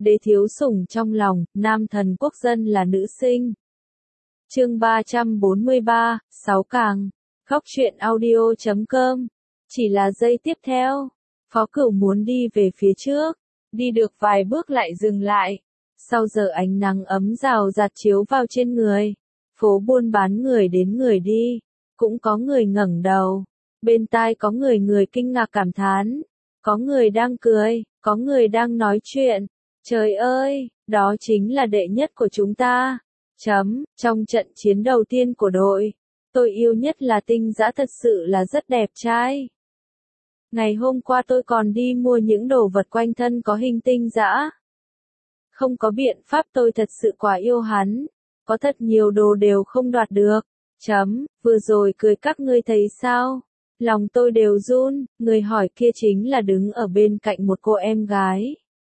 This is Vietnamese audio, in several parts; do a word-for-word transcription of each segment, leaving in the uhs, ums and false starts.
đế thiếu sủng trong lòng, nam thần quốc dân là nữ sinh. Chương ba trăm bốn mươi ba, sáu càng. Góc truyện audio chấm com. Chỉ là giây tiếp theo, Phó Cửu muốn đi về phía trước, đi được vài bước lại dừng lại. Sau giờ ánh nắng ấm rào rạt chiếu vào trên người, phố buôn bán người đến người đi, cũng có người ngẩng đầu, bên tai có người người kinh ngạc cảm thán, có người đang cười, có người đang nói chuyện. Trời ơi, đó chính là đệ nhất của chúng ta. Chấm, trong trận chiến đầu tiên của đội, tôi yêu nhất là Tinh Dã, thật sự là rất đẹp trai. Ngày hôm qua tôi còn đi mua những đồ vật quanh thân có hình Tinh Dã. Không có biện pháp, tôi thật sự quá yêu hắn, có thật nhiều đồ đều không đoạt được. Chấm, vừa rồi cười các ngươi thấy sao? Lòng tôi đều run. Người hỏi kia chính là đứng ở bên cạnh một cô em gái.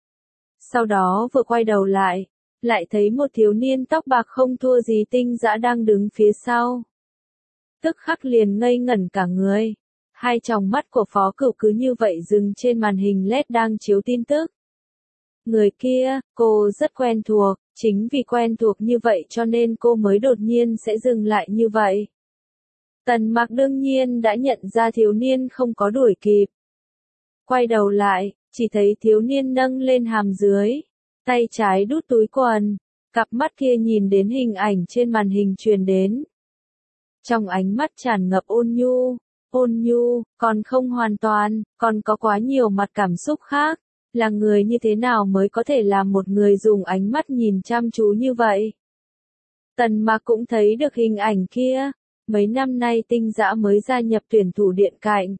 Sau đó vừa quay đầu lại, lại thấy một thiếu niên tóc bạc không thua gì Tinh Dã đang đứng phía sau. Tức khắc liền ngây ngẩn cả người. Hai tròng mắt của Phó Cửu cứ như vậy dừng trên màn hình led đang chiếu tin tức. Người kia, cô rất quen thuộc, chính vì quen thuộc như vậy cho nên cô mới đột nhiên sẽ dừng lại như vậy. Tần Mặc đương nhiên đã nhận ra thiếu niên không có đuổi kịp. Quay đầu lại, chỉ thấy thiếu niên nâng lên hàm dưới, tay trái đút túi quần, cặp mắt kia nhìn đến hình ảnh trên màn hình truyền đến. Trong ánh mắt tràn ngập ôn nhu, ôn nhu, còn không hoàn toàn, còn có quá nhiều mặt cảm xúc khác. Là người như thế nào mới có thể làm một người dùng ánh mắt nhìn chăm chú như vậy? Tần Mặc cũng thấy được hình ảnh kia. Mấy năm nay Tinh Dã mới gia nhập tuyển thủ điện cạnh.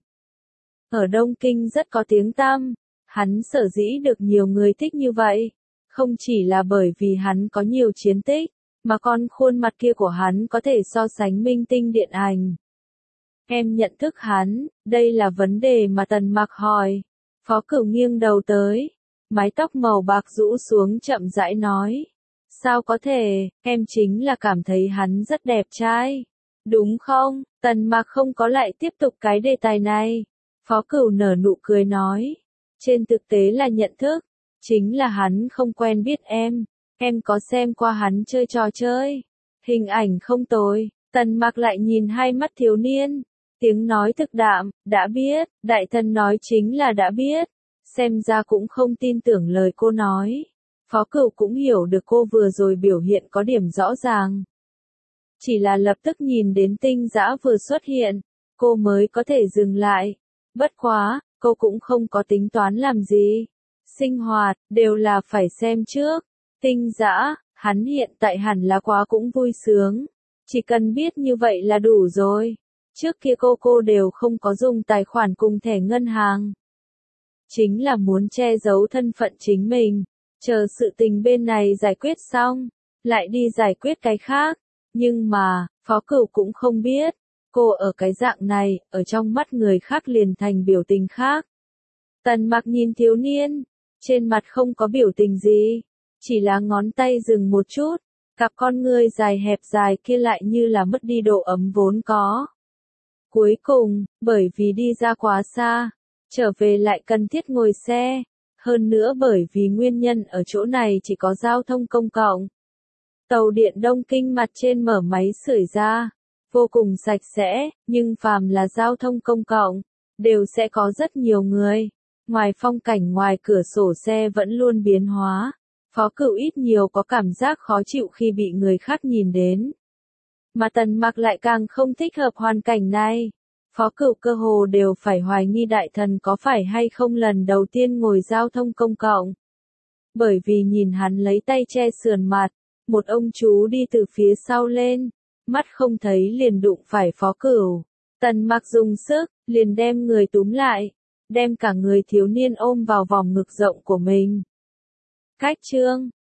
Ở Đông Kinh rất có tiếng tăm. Hắn sở dĩ được nhiều người thích như vậy, không chỉ là bởi vì hắn có nhiều chiến tích, mà còn khuôn mặt kia của hắn có thể so sánh minh tinh điện ảnh. Em nhận thức hắn, đây là vấn đề mà Tần Mặc hỏi. Phó Cửu nghiêng đầu tới, mái tóc màu bạc rũ xuống chậm rãi nói. Sao có thể, em chính là cảm thấy hắn rất đẹp trai. Đúng không? Tần Mặc không có lại tiếp tục cái đề tài này. Phó Cửu nở nụ cười nói. Trên thực tế là nhận thức, chính là hắn không quen biết em. Em có xem qua hắn chơi trò chơi. Hình ảnh không tồi. Tần Mặc lại nhìn hai mắt thiếu niên. Tiếng nói thực đạm, đã biết, đại thần nói chính là đã biết. Xem ra cũng không tin tưởng lời cô nói. Phó Cửu cũng hiểu được cô vừa rồi biểu hiện có điểm rõ ràng. Chỉ là lập tức nhìn đến Tinh Dã vừa xuất hiện, cô mới có thể dừng lại. Bất quá, cô cũng không có tính toán làm gì. Sinh hoạt, đều là phải xem trước. Tinh Dã, hắn hiện tại hẳn là quá cũng vui sướng. Chỉ cần biết như vậy là đủ rồi. Trước kia cô cô đều không có dùng tài khoản cùng thẻ ngân hàng. Chính là muốn che giấu thân phận chính mình. Chờ sự tình bên này giải quyết xong, lại đi giải quyết cái khác. Nhưng mà, Phó Cửu cũng không biết, cô ở cái dạng này, ở trong mắt người khác liền thành biểu tình khác. Tần Mặc nhìn thiếu niên, trên mặt không có biểu tình gì, chỉ là ngón tay dừng một chút, cặp con ngươi dài hẹp dài kia lại như là mất đi độ ấm vốn có. Cuối cùng, bởi vì đi ra quá xa, trở về lại cần thiết ngồi xe, hơn nữa bởi vì nguyên nhân ở chỗ này chỉ có giao thông công cộng. Tàu điện Đông Kinh mặt trên mở máy sưởi ra, vô cùng sạch sẽ, nhưng phàm là giao thông công cộng, đều sẽ có rất nhiều người. Ngoài phong cảnh ngoài cửa sổ xe vẫn luôn biến hóa, Phó Cửu ít nhiều có cảm giác khó chịu khi bị người khác nhìn đến. Mà Tần Mặc lại càng không thích hợp hoàn cảnh này. Phó Cửu cơ hồ đều phải hoài nghi đại thần có phải hay không lần đầu tiên ngồi giao thông công cộng. Bởi vì nhìn hắn lấy tay che sườn mặt, một ông chú đi từ phía sau lên, mắt không thấy liền đụng phải Phó Cửu. Tần Mặc dùng sức, liền đem người túm lại, đem cả người thiếu niên ôm vào vòng ngực rộng của mình. Cách chương